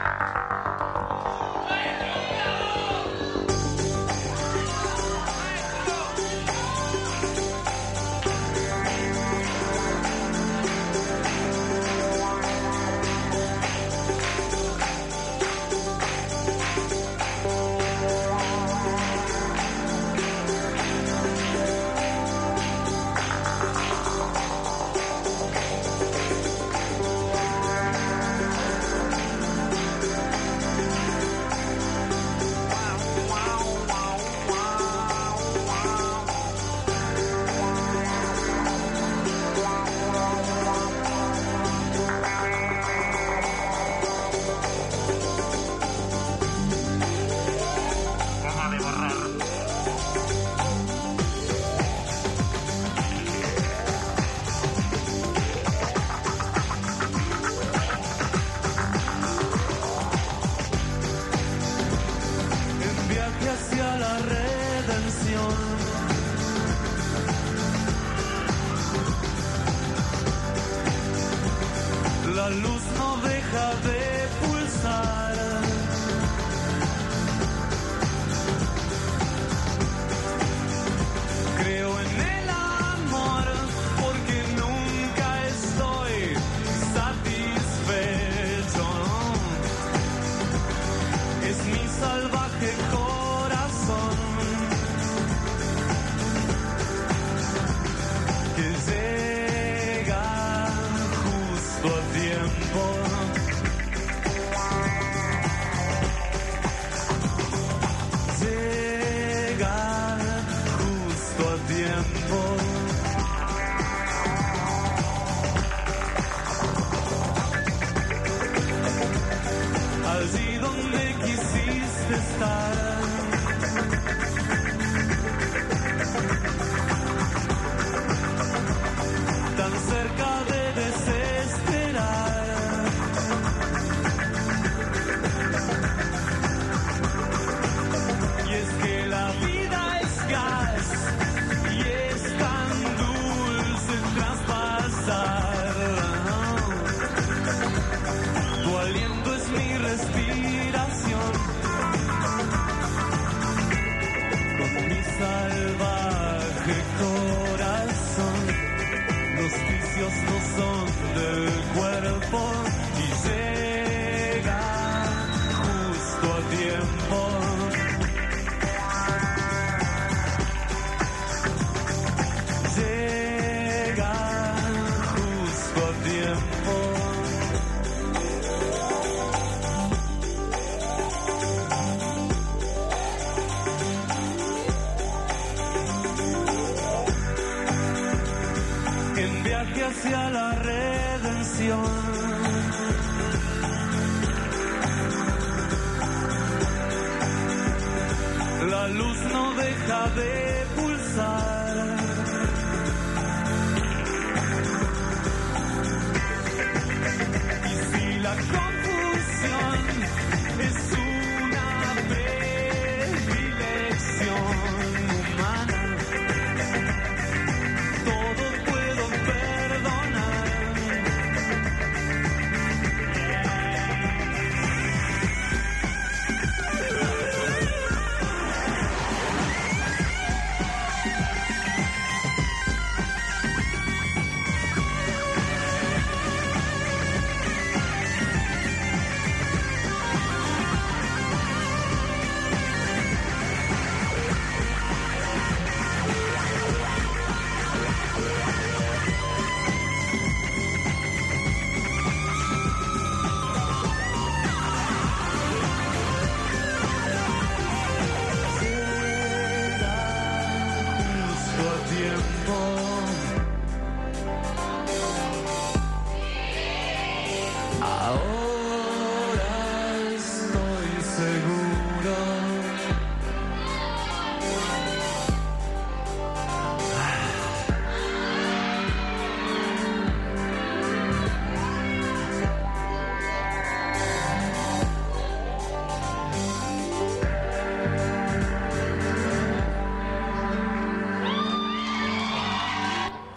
La luz no deja de pulsar. Creo en el amor porque nunca estoy satisfecho. Es mi salvaje corazón que llega justo a tiempo. Llega justo a tiempo. Allí donde quisiste estar. Tan cerca de desesperar. Y es que la vida es gas y es tan dulce traspasar. Tu aliento es mi respiración. Con mi salvaje corazón. Los vicios no son del cuerpo y llega justo a tiempo. Llega justo a tiempo. En viaje hacia la redención. La luz no deja de pulsar.